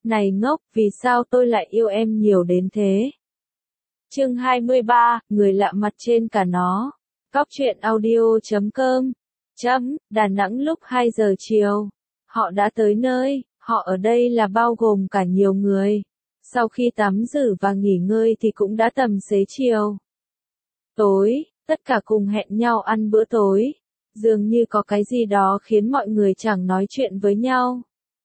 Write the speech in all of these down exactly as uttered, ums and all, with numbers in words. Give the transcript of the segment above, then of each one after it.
Này ngốc, vì sao tôi lại yêu em nhiều đến thế? Chương hai mươi ba, người lạ mặt trên cả nó. Cóc truyện audio chấm com. Chấm, Đà Nẵng lúc hai giờ chiều. Họ đã tới nơi, họ ở đây là bao gồm cả nhiều người. Sau khi tắm rửa và nghỉ ngơi thì cũng đã tầm xế chiều. Tối, tất cả cùng hẹn nhau ăn bữa tối. Dường như có cái gì đó khiến mọi người chẳng nói chuyện với nhau.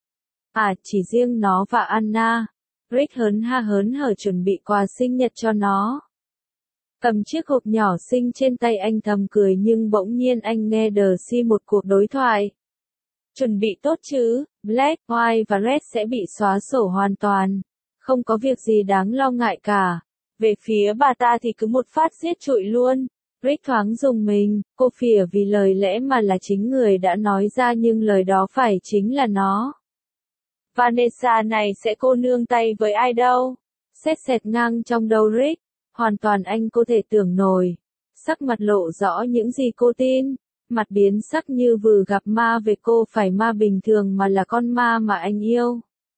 À, chỉ riêng nó và Anna. Rick hớn ha hớn hở chuẩn bị quà sinh nhật cho nó. Cầm chiếc hộp nhỏ xinh trên tay anh thầm cười nhưng bỗng nhiên anh nghe Darcy một cuộc đối thoại. Chuẩn bị tốt chứ, Black, White và Red sẽ bị xóa sổ hoàn toàn. Không có việc gì đáng lo ngại cả. Về phía bà ta thì cứ một phát giết trụi luôn. Rick thoáng rùng mình, cô phìa vì lời lẽ mà là chính người đã nói ra nhưng lời đó phải chính là nó. Vanessa này sẽ cô nương tay với ai đâu? Xét xẹt ngang trong đầu Rick, hoàn toàn anh có thể tưởng nổi. Sắc mặt lộ rõ những gì cô tin, mặt biến sắc như vừa gặp ma về cô phải ma bình thường mà là con ma mà anh yêu.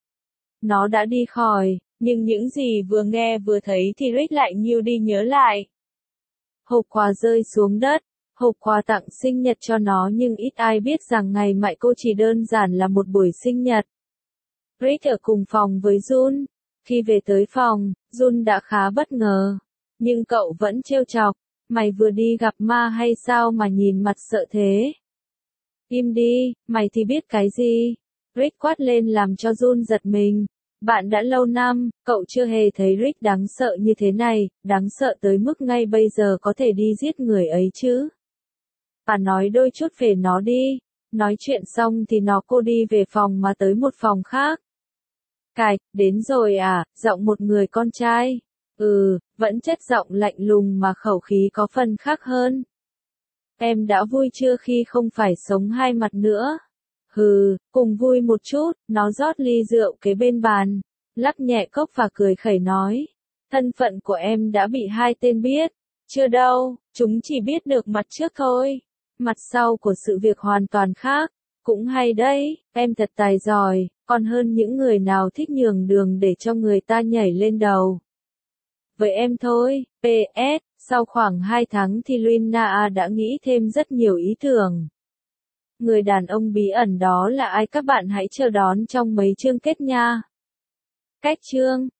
Nó đã đi khỏi, nhưng những gì vừa nghe vừa thấy thì Rick lại nhiều đi nhớ lại. Hộp quà rơi xuống đất, hộp quà tặng sinh nhật cho nó nhưng ít ai biết rằng ngày mại cô chỉ đơn giản là một buổi sinh nhật. Rick ở cùng phòng với Jun. Khi về tới phòng, Jun đã khá bất ngờ. Nhưng cậu vẫn trêu chọc. Mày vừa đi gặp ma hay sao mà nhìn mặt sợ thế? Im đi, mày thì biết cái gì? Rick quát lên làm cho Jun giật mình. Bạn đã lâu năm, cậu chưa hề thấy Rick đáng sợ như thế này, đáng sợ tới mức ngay bây giờ có thể đi giết người ấy chứ. Bà nói đôi chút về nó đi. Nói chuyện xong thì nó cô đi về phòng mà tới một phòng khác. Cài, đến rồi à, giọng một người con trai. Ừ, vẫn chất giọng lạnh lùng mà khẩu khí có phần khác hơn. Em đã vui chưa khi không phải sống hai mặt nữa? Hừ, cùng vui một chút, nó rót ly rượu kế bên bàn, lắc nhẹ cốc và cười khẩy nói. Thân phận của em đã bị hai tên biết. Chưa đâu, chúng chỉ biết được mặt trước thôi. Mặt sau của sự việc hoàn toàn khác. Cũng hay đấy, em thật tài giỏi, còn hơn những người nào thích nhường đường để cho người ta nhảy lên đầu. Với em thôi, pê ét, sau khoảng hai tháng thì Luna đã nghĩ thêm rất nhiều ý tưởng. Người đàn ông bí ẩn đó là ai các bạn hãy chờ đón trong mấy chương kết nha. Cách chương